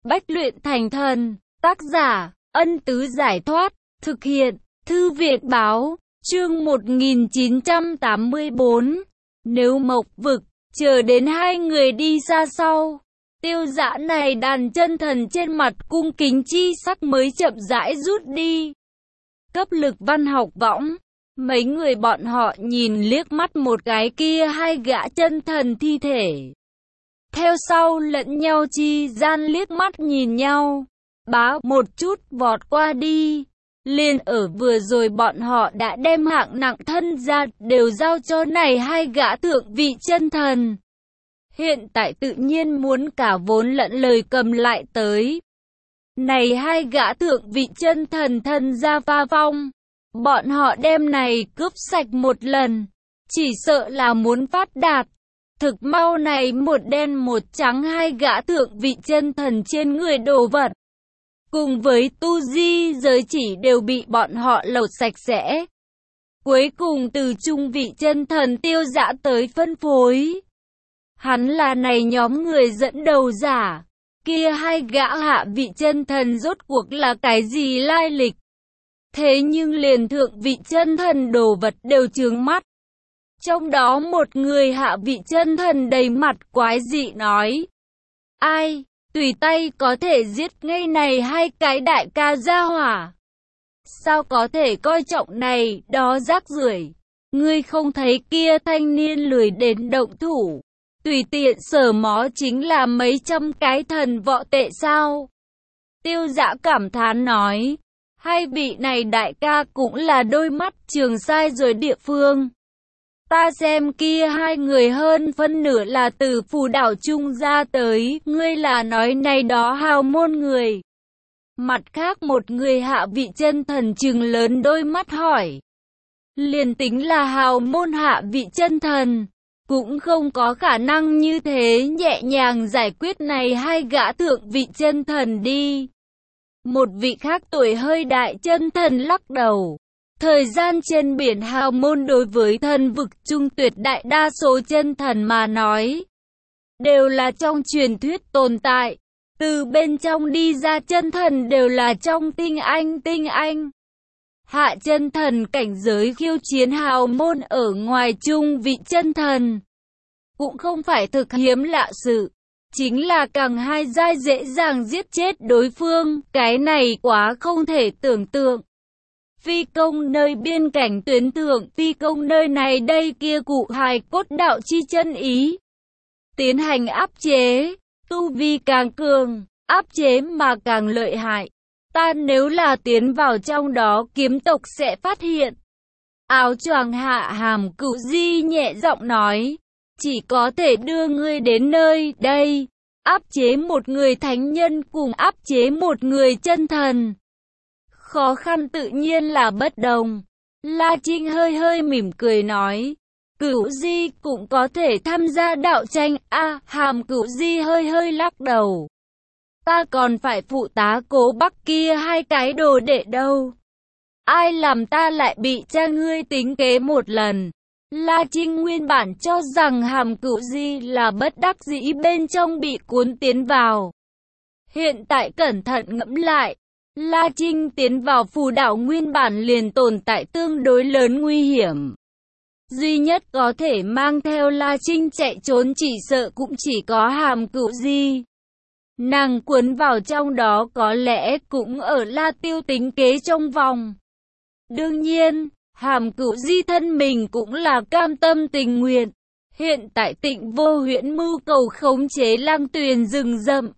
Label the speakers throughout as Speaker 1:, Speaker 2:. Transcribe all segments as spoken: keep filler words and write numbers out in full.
Speaker 1: Bách luyện thành thần. Tác giả, Ân Tứ Giải Thoát. Thực hiện, Thư viện Báo. Chương một nghìn chín trăm tám mươi tư. Nếu Mộc Vực, chờ đến hai người đi xa sau. Tiêu Dã này đàn chân thần trên mặt cung kính chi sắc mới chậm rãi rút đi. Cấp lực văn học võng. Mấy người bọn họ nhìn liếc mắt một cái kia hai gã chân thần thi thể. Theo sau lẫn nhau chi gian liếc mắt nhìn nhau. Bá một chút vọt qua đi. Liền ở vừa rồi bọn họ đã đem hạng nặng thân ra đều giao cho này hai gã thượng vị chân thần. Hiện tại tự nhiên muốn cả vốn lẫn lời cầm lại tới. Này hai gã thượng vị chân thần thân ra pha vong. Bọn họ đem này cướp sạch một lần. Chỉ sợ là muốn phát đạt. Thực mau này một đen một trắng hai gã thượng vị chân thần trên người đồ vật. Cùng với tu di giới chỉ đều bị bọn họ lột sạch sẽ. Cuối cùng từ trung vị chân thần Tiêu Dã tới phân phối. Hắn là này nhóm người dẫn đầu giả. Kia hai gã hạ vị chân thần rốt cuộc là cái gì lai lịch. Thế nhưng liền thượng vị chân thần đồ vật đều chướng mắt. Trong đó một người hạ vị chân thần đầy mặt quái dị nói. Ai, tùy tay có thể giết ngay này hai cái đại ca gia hỏa. Sao có thể coi trọng này, đó rác rưởi. Ngươi không thấy kia thanh niên lười đến động thủ. Tùy tiện sờ mó chính là mấy trăm cái thần võ tệ sao. Tiêu Dã cảm thán nói. Hai vị này đại ca cũng là đôi mắt trường sai rồi địa phương. Ta xem kia hai người hơn phân nửa là từ phù đảo trung ra tới, ngươi là nói này đó hào môn người. Mặt khác một người hạ vị chân thần trừng lớn đôi mắt hỏi. Liền tính là hào môn hạ vị chân thần, cũng không có khả năng như thế nhẹ nhàng giải quyết này hai gã thượng vị chân thần đi. Một vị khác tuổi hơi đại chân thần lắc đầu. Thời gian trên biển hào môn đối với thần vực trung tuyệt đại đa số chân thần mà nói. Đều là trong truyền thuyết tồn tại. Từ bên trong đi ra chân thần đều là trong tinh anh tinh anh. Hạ chân thần cảnh giới khiêu chiến hào môn ở ngoài trung vị chân thần. Cũng không phải thực hiếm lạ sự. Chính là càng hai giai dễ dàng giết chết đối phương, cái này quá không thể tưởng tượng. Phi công nơi biên cảnh tuyến thượng, phi công nơi này đây kia cụ hài cốt đạo chi chân ý. Tiến hành áp chế, tu vi càng cường, áp chế mà càng lợi hại. Ta nếu là tiến vào trong đó kiếm tộc sẽ phát hiện. Áo choàng hạ hàm Cửu Di nhẹ giọng nói. Chỉ có thể đưa ngươi đến nơi đây, áp chế một người thánh nhân cùng áp chế một người chân thần. Khó khăn tự nhiên là bất đồng. La Trinh hơi hơi mỉm cười nói. Cửu Di cũng có thể tham gia đạo tranh. A à, hàm Cửu Di hơi hơi lắc đầu. Ta còn phải phụ tá Cố Bắc kia hai cái đồ đệ đâu. Ai làm ta lại bị cha ngươi tính kế một lần. La Trinh nguyên bản cho rằng hàm Cửu Di là bất đắc dĩ bên trong bị cuốn tiến vào. Hiện tại cẩn thận ngẫm lại, La Trinh tiến vào phù đảo nguyên bản liền tồn tại tương đối lớn nguy hiểm. Duy nhất có thể mang theo La Trinh chạy trốn chỉ sợ cũng chỉ có hàm Cửu Di. Nàng cuốn vào trong đó có lẽ cũng ở La Tiêu tính kế trong vòng. Đương nhiên, hàm Cửu Di thân mình cũng là cam tâm tình nguyện. Hiện tại Tịnh Vô Huyễn mưu cầu khống chế Lang Tuyền rừng rậm.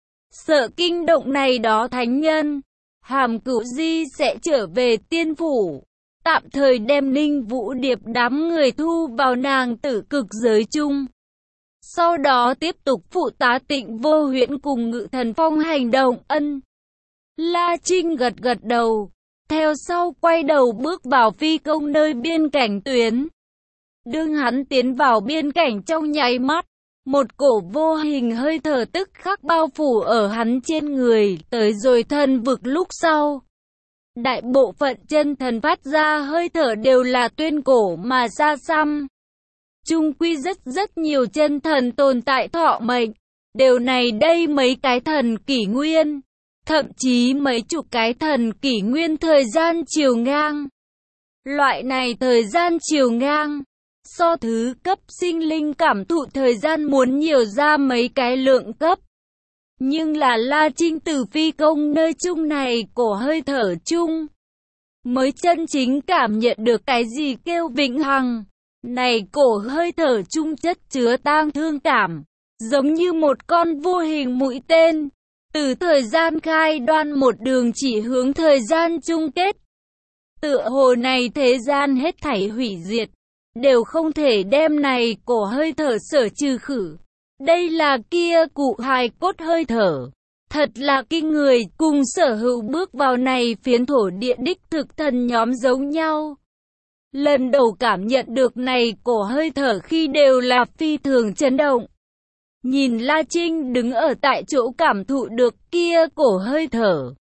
Speaker 1: Sợ kinh động này đó thánh nhân. Hàm Cửu Di sẽ trở về tiên phủ. Tạm thời đem Ninh Vũ Điệp đám người thu vào nàng tử cực giới chung. Sau đó tiếp tục phụ tá Tịnh Vô Huyễn cùng Ngự Thần Phong hành động ân. La Trinh gật gật đầu. Theo sau quay đầu bước vào phi công nơi biên cảnh tuyến. Đương hắn tiến vào biên cảnh trong nháy mắt, một cổ vô hình hơi thở tức khắc bao phủ ở hắn trên người, tới rồi thần vực lúc sau. Đại bộ phận chân thần phát ra hơi thở đều là tuyên cổ mà xa xăm. Chung quy rất rất nhiều chân thần tồn tại thọ mệnh. Điều này đây mấy cái thần kỷ nguyên, thậm chí mấy chục cái thần kỷ nguyên thời gian chiều ngang. Loại này thời gian chiều ngang, so thứ cấp sinh linh cảm thụ thời gian muốn nhiều ra mấy cái lượng cấp. Nhưng là La Trinh từ phi công nơi chung này cổ hơi thở chung, mới chân chính cảm nhận được cái gì kêu vĩnh hằng. Này cổ hơi thở chung chất chứa tang thương cảm, giống như một con vô hình mũi tên, từ thời gian khai đoan một đường chỉ hướng thời gian chung kết. Tựa hồ này thế gian hết thảy hủy diệt, đều không thể đem này cổ hơi thở sở trừ khử. Đây là kia cụ hài cốt hơi thở. Thật là kinh người, cùng sở hữu bước vào này phiến thổ địa đích thực thần nhóm giống nhau. Lần đầu cảm nhận được này cổ hơi thở khi đều là phi thường chấn động. Nhìn La Trinh đứng ở tại chỗ cảm thụ được kia cổ hơi thở.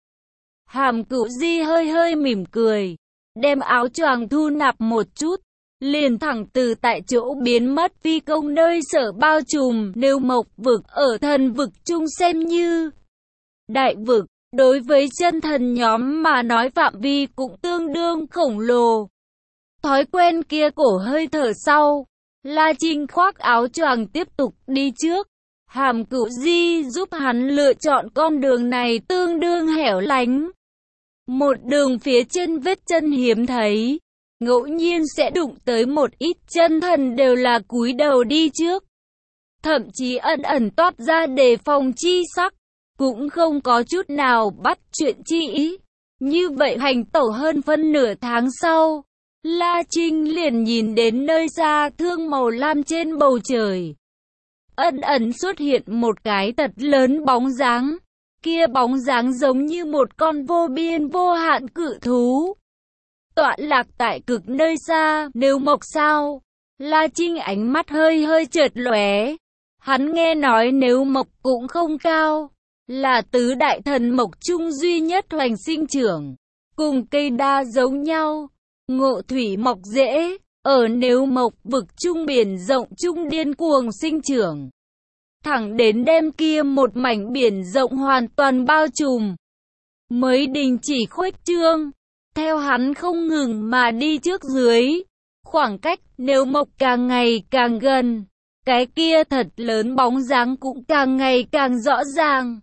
Speaker 1: Hàm Cửu Di hơi hơi mỉm cười, đem áo choàng thu nạp một chút, liền thẳng từ tại chỗ biến mất phi công nơi sở bao trùm nêu mộc vực ở thần vực chung xem như đại vực. Đối với chân thần nhóm mà nói phạm vi cũng tương đương khổng lồ. Thói quen kia cổ hơi thở sau, La Trinh khoác áo choàng tiếp tục đi trước. Hàm Cửu Di giúp hắn lựa chọn con đường này tương đương hẻo lánh. Một đường phía trên vết chân hiếm thấy, ngẫu nhiên sẽ đụng tới một ít chân thần đều là cúi đầu đi trước. Thậm chí ẩn ẩn toát ra đề phòng chi sắc, cũng không có chút nào bắt chuyện chi ý. Như vậy hành tẩu hơn phân nửa tháng sau, La Trinh liền nhìn đến nơi xa thương màu lam trên bầu trời. Ẩn ẩn xuất hiện một cái thật lớn bóng dáng. Kia bóng dáng giống như một con vô biên vô hạn cự thú, tọa lạc tại cực nơi xa. Nếu mộc sao? La Trinh ánh mắt hơi hơi chợt lóe. Hắn nghe nói nếu mộc cũng không cao, là tứ đại thần mộc chung duy nhất hoành sinh trưởng, cùng cây đa giống nhau. Ngộ thủy mộc dễ, ở nếu mộc vực trung biển rộng trung điên cuồng sinh trưởng, thẳng đến đêm kia một mảnh biển rộng hoàn toàn bao trùm, mới đình chỉ khuếch trương. Theo hắn không ngừng mà đi trước dưới, khoảng cách nếu mộc càng ngày càng gần, cái kia thật lớn bóng dáng cũng càng ngày càng rõ ràng.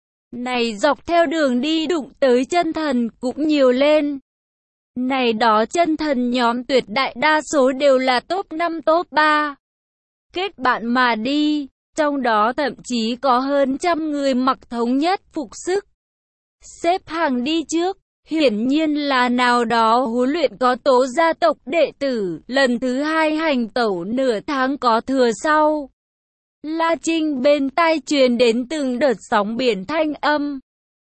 Speaker 1: Này dọc theo đường đi đụng tới chân thần cũng nhiều lên. Này đó chân thần nhóm tuyệt đại đa số đều là top năm top ba. Kết bạn mà đi, trong đó thậm chí có hơn trăm người mặc thống nhất phục sức, xếp hàng đi trước. Hiển nhiên là nào đó huấn luyện có tố gia tộc đệ tử, lần thứ hai hành tẩu nửa tháng có thừa sau. La Trinh bên tai truyền đến từng đợt sóng biển thanh âm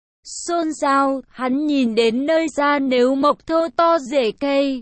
Speaker 1: xôn xao. Hắn nhìn đến nơi xa nếu mộc thô to rễ cây,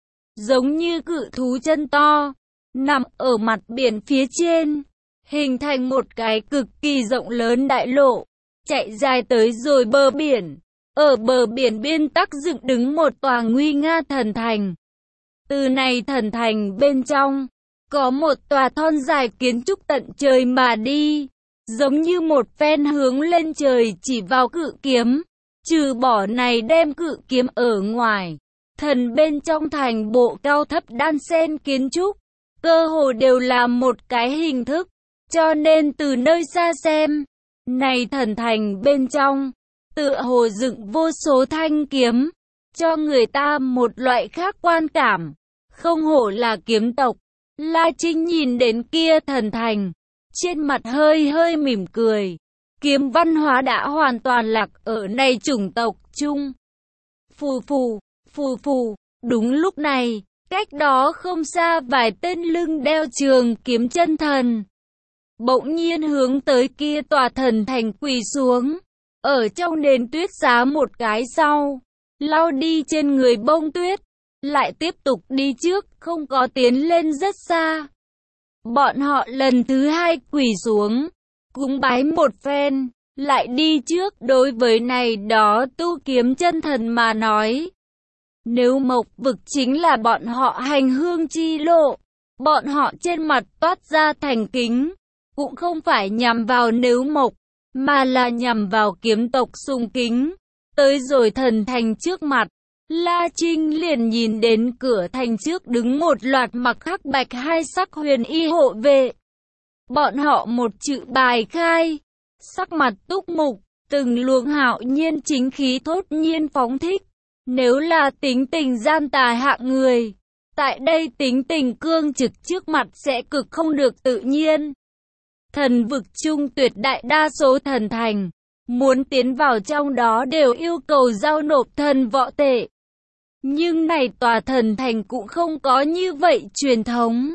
Speaker 1: giống như cự thú chân to, nằm ở mặt biển phía trên, hình thành một cái cực kỳ rộng lớn đại lộ, chạy dài tới rồi bờ biển. Ở bờ biển biên tắc dựng đứng một tòa nguy nga thần thành. Từ này thần thành bên trong, có một tòa thon dài kiến trúc tận trời mà đi, giống như một phen hướng lên trời chỉ vào cự kiếm. Trừ bỏ này đem cự kiếm ở ngoài, thần bên trong thành bộ cao thấp đan xen kiến trúc, cơ hồ đều là một cái hình thức, cho nên từ nơi xa xem, này thần thành bên trong, tựa hồ dựng vô số thanh kiếm, cho người ta một loại khác quan cảm. Không hổ là kiếm tộc. La Trinh nhìn đến kia thần thành, trên mặt hơi hơi mỉm cười. Kiếm văn hóa đã hoàn toàn lạc ở này chủng tộc chung. Phù phù, phù phù, đúng lúc này, cách đó không xa vài tên lưng đeo trường kiếm chân thần bỗng nhiên hướng tới kia tòa thần thành quỳ xuống. Ở trong nền tuyết giá một cái sau, lau đi trên người bông tuyết, lại tiếp tục đi trước, không có tiến lên rất xa. Bọn họ lần thứ hai quỳ xuống, cúng bái một phen, lại đi trước. Đối với này đó tu kiếm chân thần mà nói, nếu mộc vực chính là bọn họ hành hương chi lộ, bọn họ trên mặt toát ra thành kính, cũng không phải nhằm vào Nếu Mộc, mà là nhằm vào kiếm tộc Sùng Kính. Tới rồi thần thành trước mặt, La Trinh liền nhìn đến cửa thành trước đứng một loạt mặc hắc bạch hai sắc huyền y hộ vệ. Bọn họ một chữ bài khai, sắc mặt túc mục, từng luồng hạo nhiên chính khí thốt nhiên phóng thích. Nếu là tính tình gian tà hạng người, tại đây tính tình cương trực trước mặt sẽ cực không được tự nhiên. Thần vực chung tuyệt đại đa số thần thành, muốn tiến vào trong đó đều yêu cầu giao nộp thần võ tệ. Nhưng này tòa thần thành cũng không có như vậy truyền thống.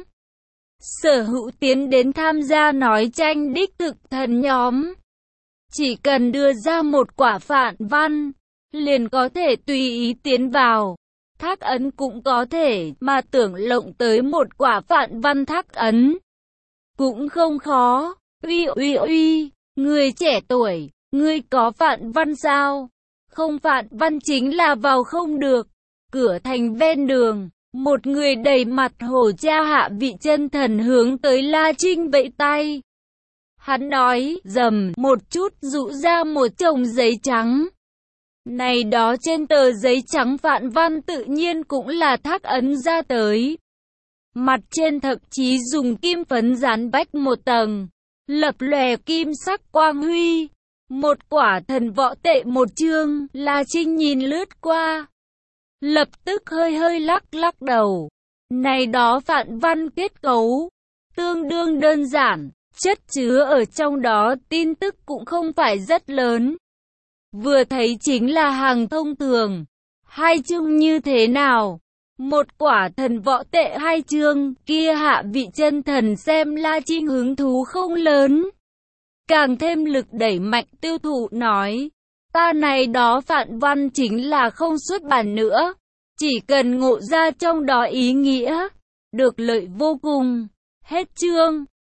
Speaker 1: Sở hữu tiến đến tham gia nói tranh đích thực thần nhóm, chỉ cần đưa ra một quả phản văn, liền có thể tùy ý tiến vào. Thác ấn cũng có thể, mà tưởng lộng tới một quả phản văn thác ấn cũng không khó. Uy uy uy, người trẻ tuổi, ngươi có phản văn sao? Không phản văn chính là vào không được. Cửa thành ven đường, một người đầy mặt hổ cha hạ vị chân thần hướng tới La Trinh vẫy tay. Hắn nói, rầm một chút rũ ra một chồng giấy trắng. Này đó trên tờ giấy trắng phản văn tự nhiên cũng là thác ấn ra tới. Mặt trên thậm chí dùng kim phấn dán bách một tầng, lập lòe kim sắc quang huy. Một quả thần võ tệ một chương, La Trinh nhìn lướt qua, lập tức hơi hơi lắc lắc đầu. Này đó phản văn kết cấu tương đương đơn giản, chất chứa ở trong đó tin tức cũng không phải rất lớn. Vừa thấy chính là hàng thông thường. Hai chương như thế nào? Một quả thần võ tệ hai chương, kia hạ vị chân thần xem La Trinh hứng thú không lớn. Càng thêm lực đẩy mạnh tiêu thụ nói, ta này đó phản văn chính là không xuất bản nữa, chỉ cần ngộ ra trong đó ý nghĩa, được lợi vô cùng. Hết chương.